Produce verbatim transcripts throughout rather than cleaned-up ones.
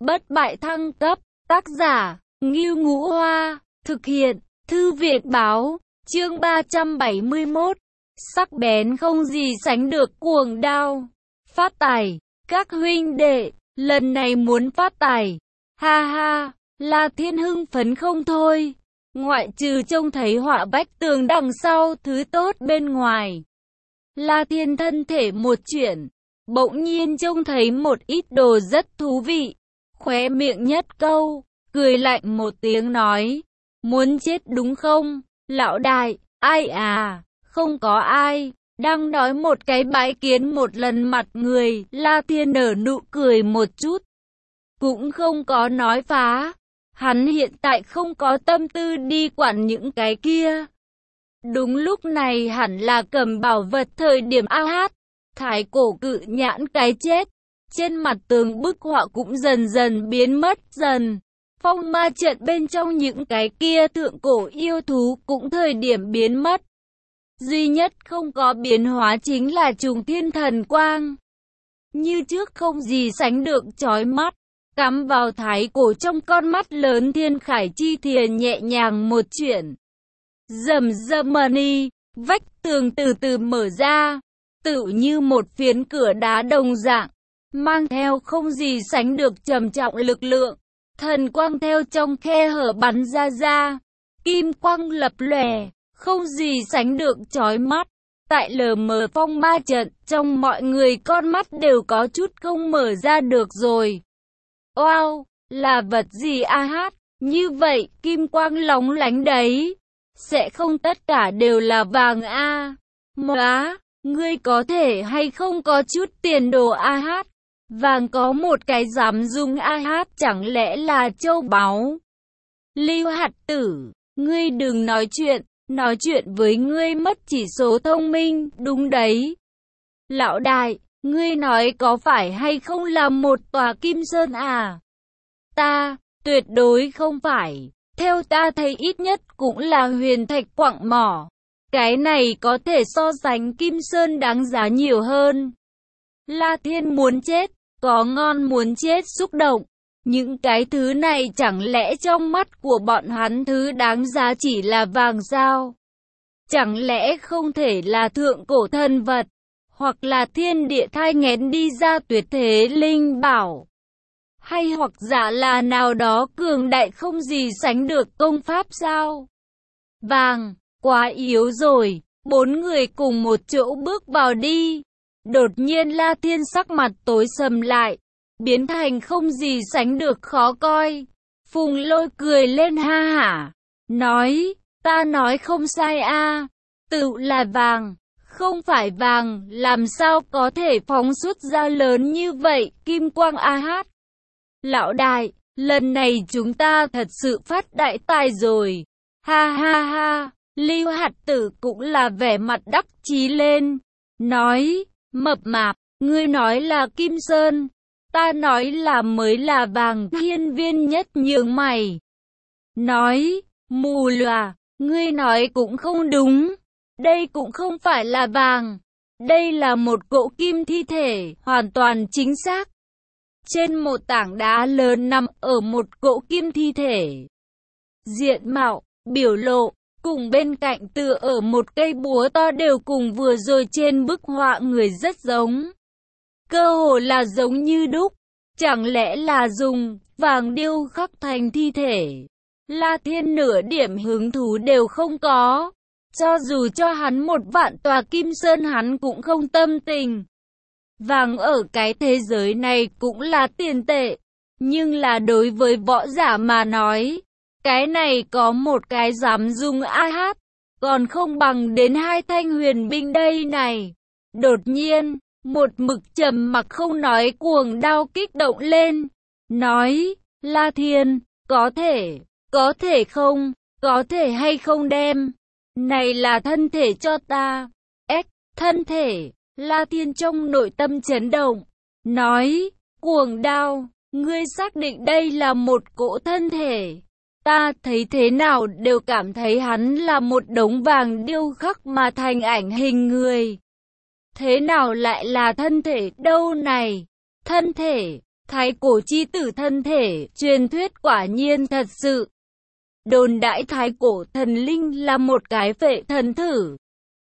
bất bại thăng cấp, tác giả, Ngưu Ngũ Hoa, thực hiện, Thư viện báo, chương ba trăm bảy mươi mốt, sắc bén không gì sánh được cuồng đao, phát tài, các huynh đệ, lần này muốn phát tài, ha ha, La Thiên hưng phấn không thôi, ngoại trừ trông thấy họa vách tường đằng sau thứ tốt bên ngoài. La Thiên thân thể một chuyển, bỗng nhiên trông thấy một ít đồ rất thú vị, khóe miệng nhất câu, cười lạnh một tiếng nói, muốn chết đúng không, lão đại, ai à, không có ai, đang nói một cái bãi kiến một lần mặt người, La Thiên nở nụ cười một chút, cũng không có nói phá, hắn hiện tại không có tâm tư đi quản những cái kia. Đúng lúc này hẳn là cầm bảo vật thời điểm a hát, thái cổ cự nhãn cái chết, trên mặt tường bức họa cũng dần dần biến mất dần. Phong ma trận bên trong những cái kia thượng cổ yêu thú cũng thời điểm biến mất. Duy nhất không có biến hóa chính là trùng thiên thần quang. Như trước không gì sánh được chói mắt, cắm vào thái cổ trong con mắt lớn thiên khải chi thìa nhẹ nhàng một chuyện. Rầm rầm mani, vách tường từ từ mở ra, tựu như một phiến cửa đá đồng dạng, mang theo không gì sánh được trầm trọng lực lượng. Thần quang theo trong khe hở bắn ra ra, kim quang lập lòe, không gì sánh được chói mắt. Tại lờ mờ phong ma trận, trong mọi người con mắt đều có chút không mở ra được rồi. Wow, là vật gì a hát, như vậy kim quang lóng lánh đấy, sẽ không tất cả đều là vàng a? Móa, ngươi có thể hay không có chút tiền đồ a hát? Vàng có một cái dám dung a hát, chẳng lẽ là châu báu? Lưu hạt tử, ngươi đừng nói chuyện, nói chuyện với ngươi mất chỉ số thông minh, đúng đấy. Lão đại, ngươi nói có phải hay không là một tòa kim sơn à? Ta, tuyệt đối không phải, theo ta thấy ít nhất cũng là huyền thạch quặng mỏ. Cái này có thể so sánh kim sơn đáng giá nhiều hơn. La Thiên muốn chết, có ngon muốn chết xúc động. Những cái thứ này chẳng lẽ trong mắt của bọn hắn thứ đáng giá chỉ là vàng sao? Chẳng lẽ không thể là thượng cổ thần vật, hoặc là thiên địa thai nghén đi ra tuyệt thế linh bảo, hay hoặc giả là nào đó cường đại không gì sánh được công pháp sao? Vàng, quá yếu rồi, bốn người cùng một chỗ bước vào đi. Đột nhiên La Thiên sắc mặt tối sầm lại, biến thành không gì sánh được khó coi. Phùng Lôi cười lên ha hả, nói, ta nói không sai a, tự là vàng, không phải vàng, làm sao có thể phóng xuất ra lớn như vậy, kim quang a hát. Lão đại, lần này chúng ta thật sự phát đại tài rồi, ha ha ha. Lưu hạt tử cũng là vẻ mặt đắc chí lên, nói, mập mạp, ngươi nói là kim sơn, ta nói là mới là vàng. Hiên Viên Nhất nhướng mày, nói, mù lòa, ngươi nói cũng không đúng, đây cũng không phải là vàng, đây là một cỗ kim thi thể, hoàn toàn chính xác. Trên một tảng đá lớn nằm ở một cỗ kim thi thể, diện mạo, biểu lộ, cùng bên cạnh tựa ở một cây búa to đều cùng vừa rồi trên bức họa người rất giống. Cơ hồ là giống như đúc, chẳng lẽ là dùng vàng điêu khắc thành thi thể? La Thiên nửa điểm hứng thú đều không có, cho dù cho hắn một vạn tòa kim sơn hắn cũng không tâm tình. Vàng ở cái thế giới này cũng là tiền tệ, nhưng là đối với võ giả mà nói, cái này có một cái dám dung a hát, còn không bằng đến hai thanh huyền binh đây này. Đột nhiên, một mực trầm mặc không nói cuồng đao kích động lên, nói, La Thiên, có thể, có thể không, có thể hay không đem, này là thân thể cho ta. Ếch, thân thể, La Thiên trong nội tâm chấn động, nói, cuồng đao, ngươi xác định đây là một cỗ thân thể? Ta thấy thế nào đều cảm thấy hắn là một đống vàng điêu khắc mà thành ảnh hình người. Thế nào lại là thân thể đâu này? Thân thể, Thái cổ chi tử thân thể, truyền thuyết quả nhiên thật sự. Đồn đãi thái cổ thần linh là một cái phệ thần thử.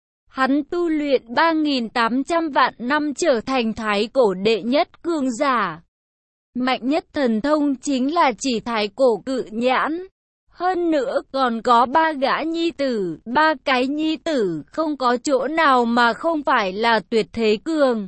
Hắn tu luyện ba nghìn tám trăm vạn năm trở thành thái cổ đệ nhất cường giả. Mạnh nhất thần thông chính là chỉ thái cổ cự nhãn. Hơn nữa còn có ba gã nhi tử, ba cái nhi tử không có chỗ nào mà không phải là tuyệt thế cường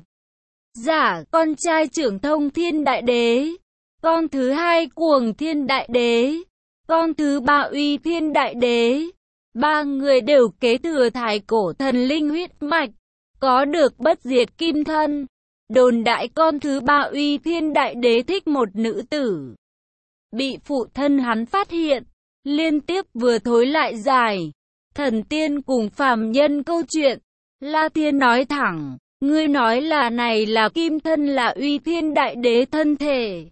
giả. Con trai trưởng thông thiên đại đế, con thứ hai cuồng thiên đại đế, con thứ ba uy thiên đại đế. Ba người đều kế thừa thái cổ thần linh huyết mạch, có được bất diệt kim thân. Đồn đại con thứ ba uy thiên đại đế thích một nữ tử, bị phụ thân hắn phát hiện, liên tiếp vừa thối lại dài. Thần tiên cùng phàm nhân câu chuyện, La Thiên nói thẳng, ngươi nói là này là kim thân là uy thiên đại đế thân thể.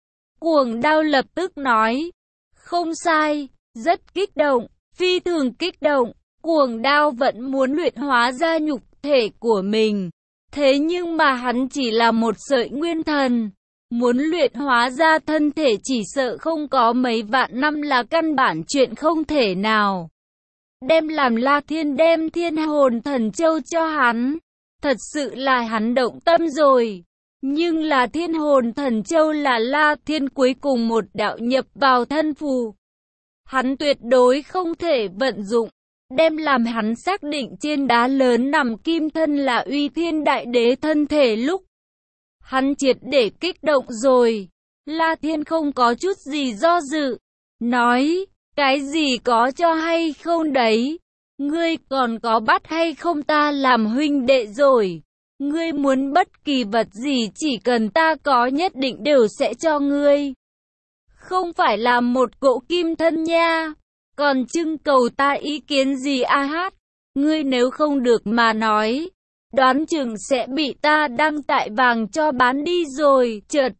Cuồng Đao lập tức nói, không sai, rất kích động, phi thường kích động. Cuồng Đao vẫn muốn luyện hóa ra nhục thể của mình, thế nhưng mà hắn chỉ là một sợi nguyên thần. Muốn luyện hóa ra thân thể chỉ sợ không có mấy vạn năm là căn bản chuyện không thể nào. Đem làm La Thiên đem thiên hồn thần châu cho hắn, thật sự là hắn động tâm rồi. Nhưng là thiên hồn thần châu là La Thiên cuối cùng một đạo nhập vào thân phù, hắn tuyệt đối không thể vận dụng. Đem làm hắn xác định trên đá lớn nằm kim thân là uy thiên đại đế thân thể lúc, hắn triệt để kích động rồi. La Thiên không có chút gì do dự, nói, cái gì có cho hay không đấy, ngươi còn có bắt hay không ta làm huynh đệ rồi. Ngươi muốn bất kỳ vật gì chỉ cần ta có nhất định đều sẽ cho ngươi. Không phải là một cỗ kim thân nha. Còn trưng cầu ta ý kiến gì a hát? Ngươi nếu không được mà nói, đoán chừng sẽ bị ta đăng tại vàng cho bán đi rồi. Chợt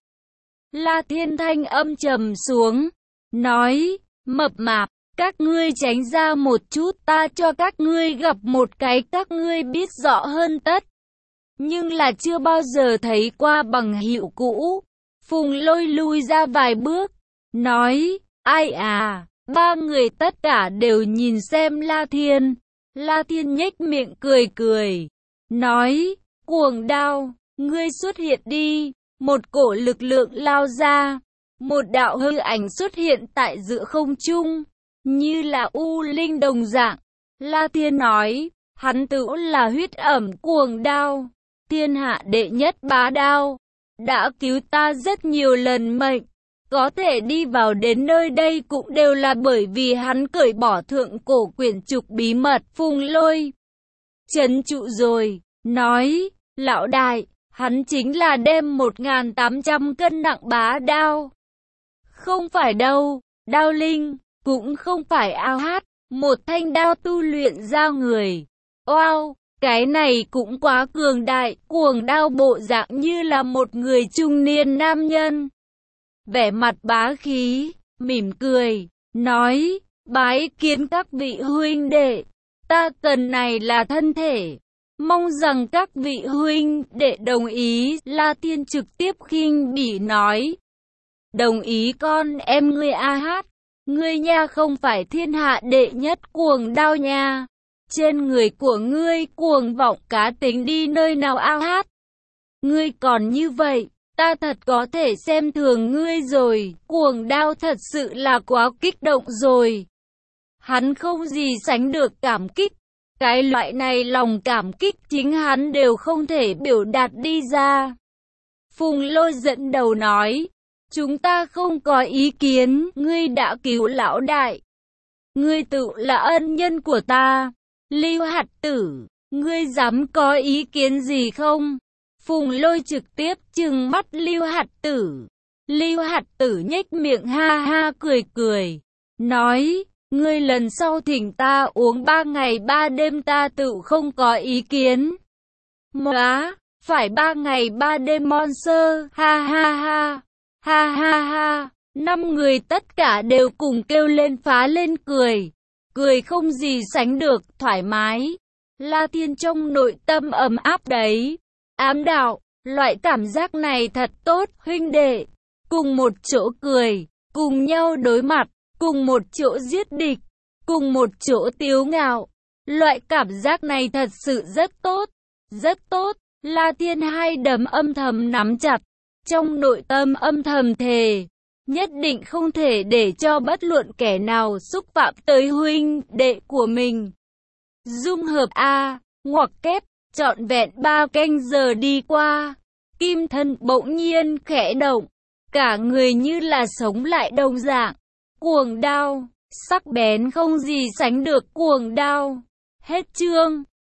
La Thiên thanh âm trầm xuống, nói, mập mạp, các ngươi tránh ra một chút, ta cho các ngươi gặp một cái các ngươi biết rõ hơn tất. Nhưng là chưa bao giờ thấy qua bằng hữu cũ. Phùng Lôi lui ra vài bước, nói, ai à? Ba người tất cả đều nhìn xem La Thiên. La Thiên nhếch miệng cười cười, nói, Cuồng Đao, ngươi xuất hiện đi. Một cổ lực lượng lao ra, một đạo hư ảnh xuất hiện tại giữa không trung, như là u linh đồng dạng. La Thiên nói, hắn tự là huyết ẩm Cuồng Đao, thiên hạ đệ nhất bá đao, đã cứu ta rất nhiều lần mệnh. Có thể đi vào đến nơi đây cũng đều là bởi vì hắn cởi bỏ thượng cổ quyển trục bí mật. Phùng Lôi trấn trụ rồi, nói, lão đại, hắn chính là đem một nghìn tám trăm cân nặng bá đao. Không phải đâu, đao linh, cũng không phải ao hát, một thanh đao tu luyện ra người. Wow, cái này cũng quá cường đại. Cuồng Đao bộ dạng như là một người trung niên nam nhân, vẻ mặt bá khí, mỉm cười, nói, bái kiến các vị huynh đệ, ta cần này là thân thể, mong rằng các vị huynh đệ đồng ý. La Thiên trực tiếp khinh bỉ nói, đồng ý con em ngươi a hát, ngươi nha không phải thiên hạ đệ nhất Cuồng Đao nha, trên người của ngươi cuồng vọng cá tính đi nơi nào a hát, ngươi còn như vậy. Ta thật có thể xem thường ngươi rồi. Cuồng Đao thật sự là quá kích động rồi. Hắn không gì sánh được cảm kích. Cái loại này lòng cảm kích chính hắn đều không thể biểu đạt đi ra. Phùng Lôi dẫn đầu nói, chúng ta không có ý kiến, ngươi đã cứu lão đại. Ngươi tự là ân nhân của ta. Lưu Hạt Tử, ngươi dám có ý kiến gì không? Phùng Lôi trực tiếp trừng mắt Lưu Hạt Tử. Lưu Hạt Tử nhếch miệng ha ha cười cười, nói, ngươi lần sau thỉnh ta uống ba ngày ba đêm ta tự không có ý kiến. Móa, phải ba ngày ba đêm Monster, ha ha ha, ha ha ha. Năm người tất cả đều cùng kêu lên phá lên cười, cười không gì sánh được thoải mái. La Thiên trong nội tâm ấm áp đấy. Ám đạo, loại cảm giác này thật tốt, huynh đệ, cùng một chỗ cười, cùng nhau đối mặt, cùng một chỗ giết địch, cùng một chỗ tiếu ngạo. Loại cảm giác này thật sự rất tốt, rất tốt. La Thiên hai đấm âm thầm nắm chặt, trong nội tâm âm thầm thề, nhất định không thể để cho bất luận kẻ nào xúc phạm tới huynh đệ của mình. Dung hợp A, ngoặc kép, trọn vẹn ba canh giờ đi qua, Kim Thân bỗng nhiên khẽ động, cả người như là sống lại đồng dạng. Cuồng đao, sắc bén không gì sánh được cuồng đao. Hết chương.